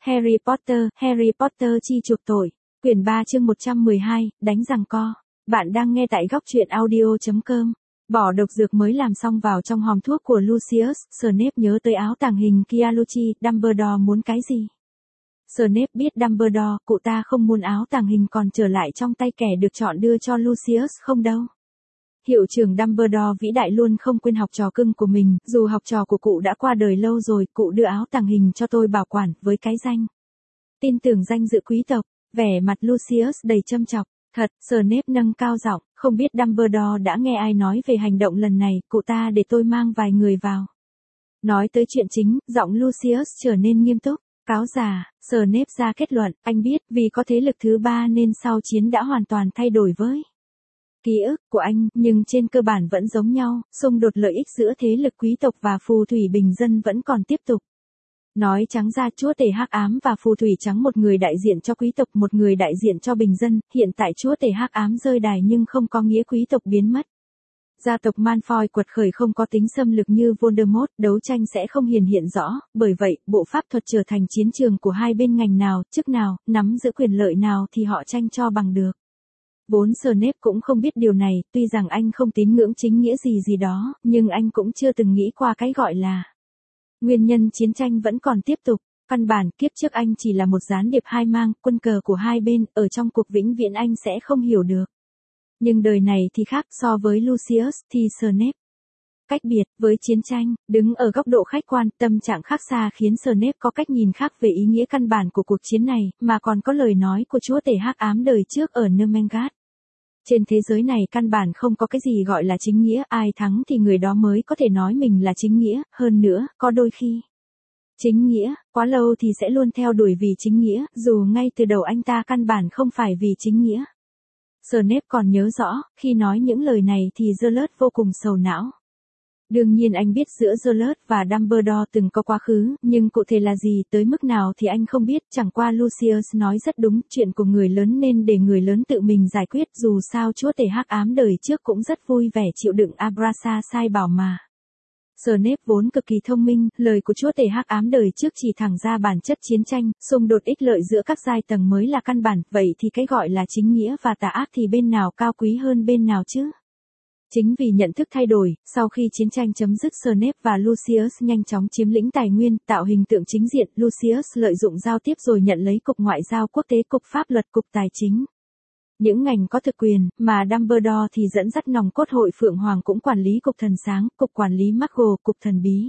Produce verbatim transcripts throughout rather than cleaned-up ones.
Harry Potter, Harry Potter chi chuộc tội. Quyển ba chương một trăm mười hai, đánh giằng co. Bạn đang nghe tại góc truyện audio chấm com. Bỏ độc dược mới làm xong vào trong hòm thuốc của Lucius, Snape nhớ tới áo tàng hình Kialuchi, Dumbledore muốn cái gì? Snape biết Dumbledore, cụ ta không muốn áo tàng hình còn trở lại trong tay kẻ được chọn đưa cho Lucius không đâu. Hiệu trưởng Dumbledore vĩ đại luôn không quên học trò cưng của mình, dù học trò của cụ đã qua đời lâu rồi, cụ đưa áo tàng hình cho tôi bảo quản, với cái danh. Tin tưởng danh dự quý tộc, vẻ mặt Lucius đầy châm chọc. Thật, Snape nâng cao giọng, không biết Dumbledore đã nghe ai nói về hành động lần này, cụ ta để tôi mang vài người vào. Nói tới chuyện chính, giọng Lucius trở nên nghiêm túc. Cáo già, Snape ra kết luận, anh biết, vì có thế lực thứ ba nên sau chiến đã hoàn toàn thay đổi với ký ức của anh, nhưng trên cơ bản vẫn giống nhau, xung đột lợi ích giữa thế lực quý tộc và phù thủy bình dân vẫn còn tiếp tục. Nói trắng ra, chúa tể hắc ám và phù thủy trắng, một người đại diện cho quý tộc, một người đại diện cho bình dân, hiện tại chúa tể hắc ám rơi đài nhưng không có nghĩa quý tộc biến mất. Gia tộc Malfoy quật khởi không có tính xâm lược như Voldemort, đấu tranh sẽ không hiển hiện rõ, bởi vậy, bộ pháp thuật trở thành chiến trường của hai bên, ngành nào, chức nào, nắm giữ quyền lợi nào thì họ tranh cho bằng được. Vốn Snape cũng không biết điều này, tuy rằng anh không tín ngưỡng chính nghĩa gì gì đó, nhưng anh cũng chưa từng nghĩ qua cái gọi là nguyên nhân chiến tranh vẫn còn tiếp tục. Căn bản kiếp trước anh chỉ là một gián điệp hai mang, quân cờ của hai bên, ở trong cuộc vĩnh viễn anh sẽ không hiểu được. Nhưng đời này thì khác, so với Lucius thì Snape cách biệt với chiến tranh, đứng ở góc độ khách quan, tâm trạng khác xa khiến Snape có cách nhìn khác về ý nghĩa căn bản của cuộc chiến này, mà còn có lời nói của chúa tể hắc ám đời trước ở Nermangad. Trên thế giới này căn bản không có cái gì gọi là chính nghĩa, ai thắng thì người đó mới có thể nói mình là chính nghĩa, hơn nữa, có đôi khi chính nghĩa, quá lâu thì sẽ luôn theo đuổi vì chính nghĩa, dù ngay từ đầu anh ta căn bản không phải vì chính nghĩa. Snape còn nhớ rõ, khi nói những lời này thì Geralt vô cùng sầu não. Đương nhiên anh biết giữa Geralt và Dumbledore từng có quá khứ, nhưng cụ thể là gì, tới mức nào thì anh không biết, chẳng qua Lucius nói rất đúng, chuyện của người lớn nên để người lớn tự mình giải quyết, dù sao chúa tể hắc ám đời trước cũng rất vui vẻ chịu đựng Abrasa sai bảo mà. Snape vốn cực kỳ thông minh, lời của chúa tể hắc ám đời trước chỉ thẳng ra bản chất chiến tranh, xung đột ích lợi giữa các giai tầng mới là căn bản, vậy thì cái gọi là chính nghĩa và tà ác thì bên nào cao quý hơn bên nào chứ? Chính vì nhận thức thay đổi, sau khi chiến tranh chấm dứt, Snape và Lucius nhanh chóng chiếm lĩnh tài nguyên, tạo hình tượng chính diện, Lucius lợi dụng giao tiếp rồi nhận lấy cục ngoại giao quốc tế, cục pháp luật, cục tài chính. Những ngành có thực quyền, mà Dumbledore thì dẫn dắt nòng cốt hội Phượng Hoàng cũng quản lý cục thần sáng, cục quản lý Muggle, cục thần bí.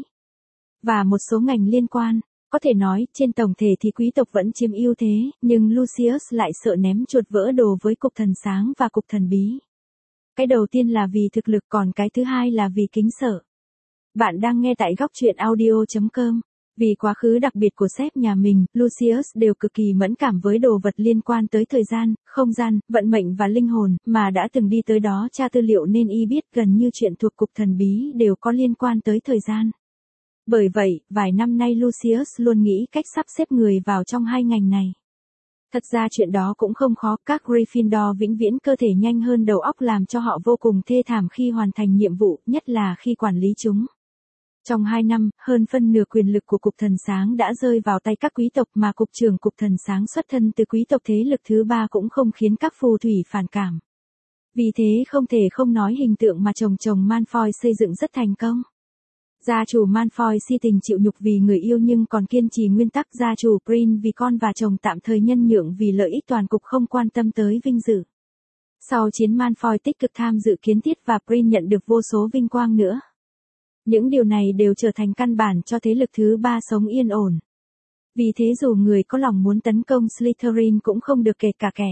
Và một số ngành liên quan. Có thể nói, trên tổng thể thì quý tộc vẫn chiếm ưu thế, nhưng Lucius lại sợ ném chuột vỡ đồ với cục thần sáng và cục thần bí. Cái đầu tiên là vì thực lực, còn cái thứ hai là vì kính sợ. Bạn đang nghe tại góc truyện audio chấm com. Vì quá khứ đặc biệt của sếp nhà mình, Lucius đều cực kỳ mẫn cảm với đồ vật liên quan tới thời gian, không gian, vận mệnh và linh hồn, mà đã từng đi tới đó tra tư liệu nên y biết gần như chuyện thuộc cục thần bí đều có liên quan tới thời gian. Bởi vậy, vài năm nay Lucius luôn nghĩ cách sắp xếp người vào trong hai ngành này. Thật ra chuyện đó cũng không khó, các Gryffindor vĩnh viễn cơ thể nhanh hơn đầu óc làm cho họ vô cùng thê thảm khi hoàn thành nhiệm vụ, nhất là khi quản lý chúng. Trong hai năm, hơn phân nửa quyền lực của cục thần sáng đã rơi vào tay các quý tộc, mà cục trưởng cục thần sáng xuất thân từ quý tộc thế lực thứ ba cũng không khiến các phù thủy phản cảm. Vì thế không thể không nói hình tượng mà chồng chồng Malfoy xây dựng rất thành công. Gia chủ Malfoy si tình chịu nhục vì người yêu nhưng còn kiên trì nguyên tắc, gia chủ Prin vì con và chồng tạm thời nhân nhượng vì lợi ích toàn cục, không quan tâm tới vinh dự. Sau chiến, Malfoy tích cực tham dự kiến thiết và Prin nhận được vô số vinh quang nữa. Những điều này đều trở thành căn bản cho thế lực thứ ba sống yên ổn. Vì thế dù người có lòng muốn tấn công Slytherin cũng không được kể cả kẻ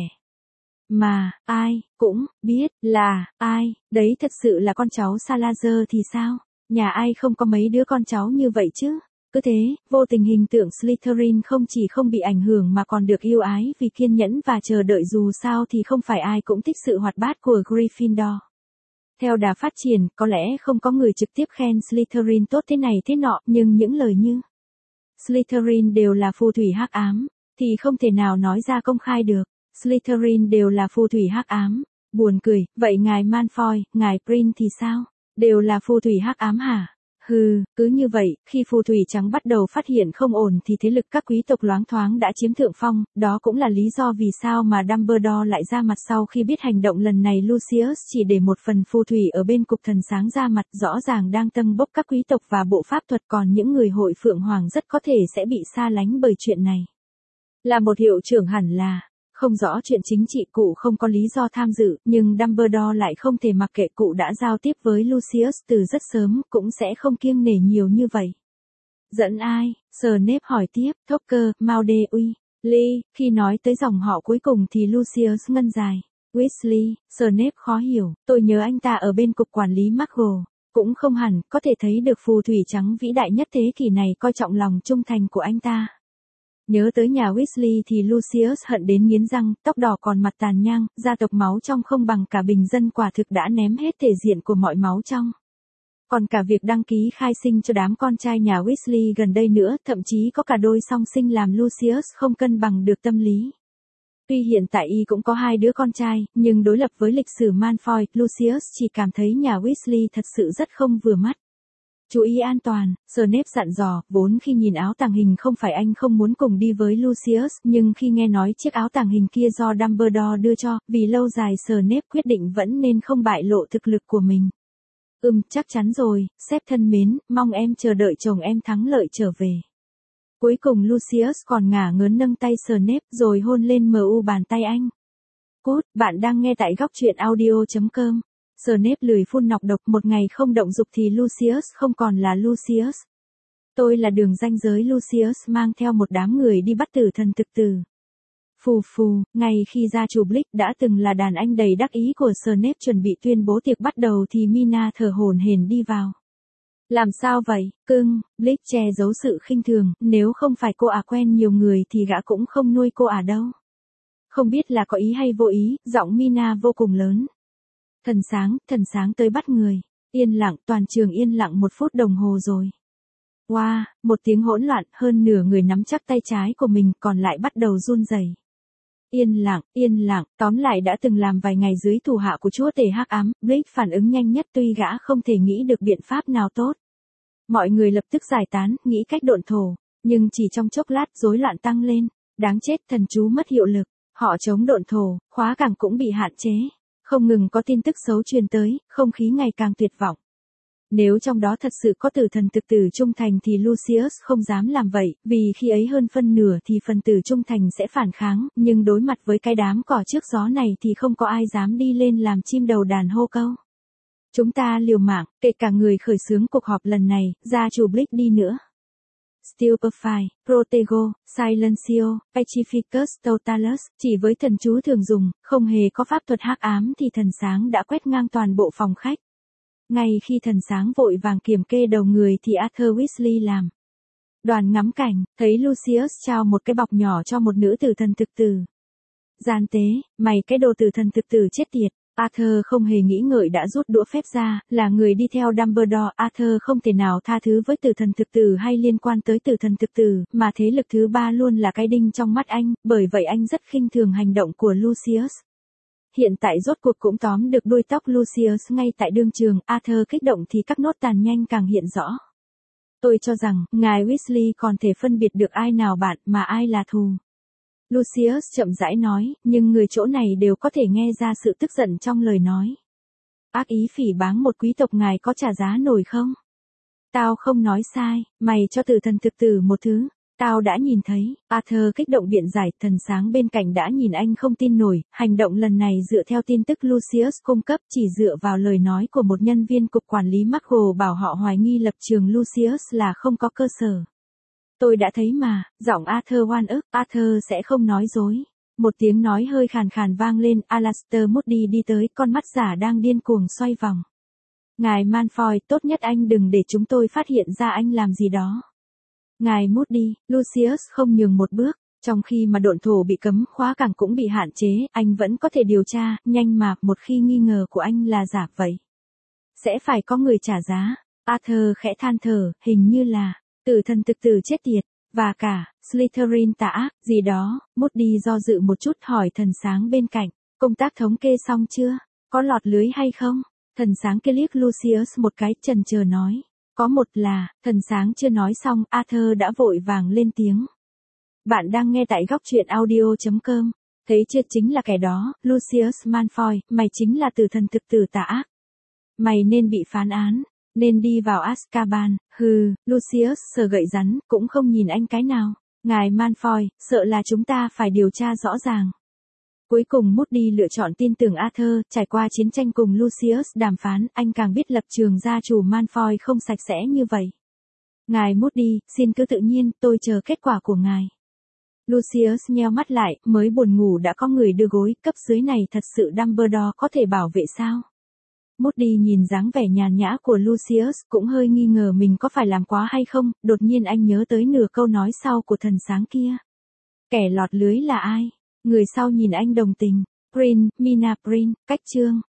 mà ai cũng biết là ai, đấy thật sự là con cháu Salazar thì sao? Nhà ai không có mấy đứa con cháu như vậy chứ? Cứ thế, vô tình hình tượng Slytherin không chỉ không bị ảnh hưởng mà còn được yêu ái vì kiên nhẫn và chờ đợi, dù sao thì không phải ai cũng thích sự hoạt bát của Gryffindor. Theo đà phát triển, có lẽ không có người trực tiếp khen Slytherin tốt thế này thế nọ, nhưng những lời như Slytherin đều là phù thủy hắc ám, thì không thể nào nói ra công khai được. Slytherin đều là phù thủy hắc ám. Buồn cười, vậy ngài Malfoy, ngài Prin thì sao? Đều là phù thủy hắc ám hả? Hừ, cứ như vậy, khi phù thủy trắng bắt đầu phát hiện không ổn thì thế lực các quý tộc loáng thoáng đã chiếm thượng phong, đó cũng là lý do vì sao mà Dumbledore lại ra mặt sau khi biết hành động lần này Lucius chỉ để một phần phù thủy ở bên cục thần sáng ra mặt, rõ ràng đang tâng bốc các quý tộc và bộ pháp thuật, còn những người hội Phượng Hoàng rất có thể sẽ bị xa lánh bởi chuyện này. Là một hiệu trưởng hẳn là không rõ chuyện chính trị, cụ không có lý do tham dự, nhưng Dumbledore lại không thể mặc kệ, cụ đã giao tiếp với Lucius từ rất sớm, cũng sẽ không kiêng nể nhiều như vậy. Dẫn ai? Snape hỏi tiếp. Thopker, Maude, Lee. Khi nói tới dòng họ cuối cùng thì Lucius ngân dài. Weasley. Snape khó hiểu. Tôi nhớ anh ta ở bên cục quản lý McGonagall. Cũng không hẳn, có thể thấy được phù thủy trắng vĩ đại nhất thế kỷ này coi trọng lòng trung thành của anh ta. Nhớ tới nhà Weasley thì Lucius hận đến nghiến răng, tóc đỏ còn mặt tàn nhang, gia tộc máu trong không bằng cả bình dân quả thực đã ném hết thể diện của mọi máu trong. Còn cả việc đăng ký khai sinh cho đám con trai nhà Weasley gần đây nữa, thậm chí có cả đôi song sinh làm Lucius không cân bằng được tâm lý. Tuy hiện tại y cũng có hai đứa con trai, nhưng đối lập với lịch sử Malfoy, Lucius chỉ cảm thấy nhà Weasley thật sự rất không vừa mắt. Chú ý an toàn, Snape dặn dò, vốn khi nhìn áo tàng hình không phải anh không muốn cùng đi với Lucius, nhưng khi nghe nói chiếc áo tàng hình kia do Dumbledore đưa cho, vì lâu dài Snape quyết định vẫn nên không bại lộ thực lực của mình. Ừm, chắc chắn rồi, sếp thân mến, mong em chờ đợi chồng em thắng lợi trở về. Cuối cùng Lucius còn ngả ngớn nâng tay Snape rồi hôn lên mờ u bàn tay anh. Cút, bạn đang nghe tại góc truyện audio chấm com. Snape lười phun nọc độc, một ngày không động dục thì Lucius không còn là Lucius. Tôi là đường ranh giới. Lucius mang theo một đám người đi bắt tử thần thực tử. Phù phù, ngày khi gia chủ Blake đã từng là đàn anh đầy đắc ý của Snape chuẩn bị tuyên bố tiệc bắt đầu thì Mina thở hổn hển đi vào. Làm sao vậy, cưng? Blake che giấu sự khinh thường, nếu không phải cô ả quen nhiều người thì gã cũng không nuôi cô ả đâu. Không biết là có ý hay vô ý, giọng Mina vô cùng lớn. Thần sáng, thần sáng tới bắt người. Yên lặng, toàn trường yên lặng một phút đồng hồ rồi. Wow, một tiếng hỗn loạn, hơn nửa người nắm chắc tay trái của mình, còn lại bắt đầu run rẩy. Yên lặng, yên lặng, tóm lại đã từng làm vài ngày dưới thủ hạ của chúa tể hắc ám, Blake phản ứng nhanh nhất tuy gã không thể nghĩ được biện pháp nào tốt. Mọi người lập tức giải tán, nghĩ cách độn thổ, nhưng chỉ trong chốc lát rối loạn tăng lên. Đáng chết, thần chú mất hiệu lực, họ chống độn thổ, khóa cảng cũng bị hạn chế. Không ngừng có tin tức xấu truyền tới, không khí ngày càng tuyệt vọng. Nếu trong đó thật sự có tử thần thực tử trung thành thì Lucius không dám làm vậy, vì khi ấy hơn phân nửa thì phần tử trung thành sẽ phản kháng, nhưng đối mặt với cái đám cỏ trước gió này thì không có ai dám đi lên làm chim đầu đàn hô câu. Chúng ta liều mạng, kể cả người khởi xướng cuộc họp lần này, gia chủ Blake đi nữa. Stupefy, Protego, Silencio, Pacificus Totalus, chỉ với thần chú thường dùng, không hề có pháp thuật hắc ám thì thần sáng đã quét ngang toàn bộ phòng khách. Ngay khi thần sáng vội vàng kiểm kê đầu người thì Arthur Weasley làm. Đoàn ngắm cảnh, thấy Lucius trao một cái bọc nhỏ cho một nữ tử thần thực tử. Gian tế, mày cái đồ tử thần thực tử chết tiệt. Arthur không hề nghĩ ngợi đã rút đũa phép ra, là người đi theo Dumbledore, Arthur không thể nào tha thứ với tử thần thực tử hay liên quan tới tử thần thực tử, mà thế lực thứ ba luôn là cái đinh trong mắt anh, bởi vậy anh rất khinh thường hành động của Lucius. Hiện tại rốt cuộc cũng tóm được đuôi tóc Lucius ngay tại đương trường, Arthur kích động thì các nốt tàn nhanh càng hiện rõ. Tôi cho rằng, ngài Weasley còn thể phân biệt được ai nào bạn mà ai là thù. Lucius chậm rãi nói, nhưng người chỗ này đều có thể nghe ra sự tức giận trong lời nói. Ác ý phỉ báng một quý tộc, ngài có trả giá nổi không? Tao không nói sai, mày cho tử thần thực tử một thứ. Tao đã nhìn thấy, Arthur kích động biện giải, thần sáng bên cạnh đã nhìn anh không tin nổi, hành động lần này dựa theo tin tức Lucius cung cấp, chỉ dựa vào lời nói của một nhân viên cục quản lý McGonagall bảo họ hoài nghi lập trường Lucius là không có cơ sở. Tôi đã thấy mà, giọng Arthur oan ức, Arthur sẽ không nói dối. Một tiếng nói hơi khàn khàn vang lên, Alastor Moody đi tới, con mắt giả đang điên cuồng xoay vòng. Ngài Malfoy, tốt nhất anh đừng để chúng tôi phát hiện ra anh làm gì đó. Ngài Moody, Lucius không nhường một bước, trong khi mà độn thổ bị cấm, khóa cảng cũng bị hạn chế, anh vẫn có thể điều tra, nhanh mà, một khi nghi ngờ của anh là giả vậy. Sẽ phải có người trả giá. Arthur khẽ than thở, hình như là tử thần thực tử chết tiệt, và cả Slytherin tà ác, gì đó. Moody do dự một chút hỏi thần sáng bên cạnh, công tác thống kê xong chưa? Có lọt lưới hay không? Thần sáng kia liếc Lucius một cái, chần chờ nói, Có một là, thần sáng chưa nói xong, Arthur đã vội vàng lên tiếng. Bạn đang nghe tại góc truyện audio.com. Thấy chưa, chính là kẻ đó, Lucius Malfoy, mày chính là tử thần thực tử tà ác. Mày nên bị phán án, nên đi vào Azkaban. Hừ, Lucius sờ gậy rắn, cũng không nhìn anh cái nào. Ngài Malfoy, sợ là chúng ta phải điều tra rõ ràng. Cuối cùng Moody lựa chọn tin tưởng Arthur. Trải qua chiến tranh cùng Lucius đàm phán, anh càng biết lập trường gia chủ Malfoy không sạch sẽ như vậy. Ngài Moody, xin cứ tự nhiên, tôi chờ kết quả của ngài. Lucius nheo mắt lại, mới buồn ngủ đã có người đưa gối, cấp dưới này thật sự Dumbledore có thể bảo vệ sao? Moody nhìn dáng vẻ nhàn nhã của Lucius, cũng hơi nghi ngờ mình có phải làm quá hay không, đột nhiên anh nhớ tới nửa câu nói sau của thần sáng kia. Kẻ lọt lưới là ai? Người sau nhìn anh đồng tình. Prin, Mina Prin, cách chương.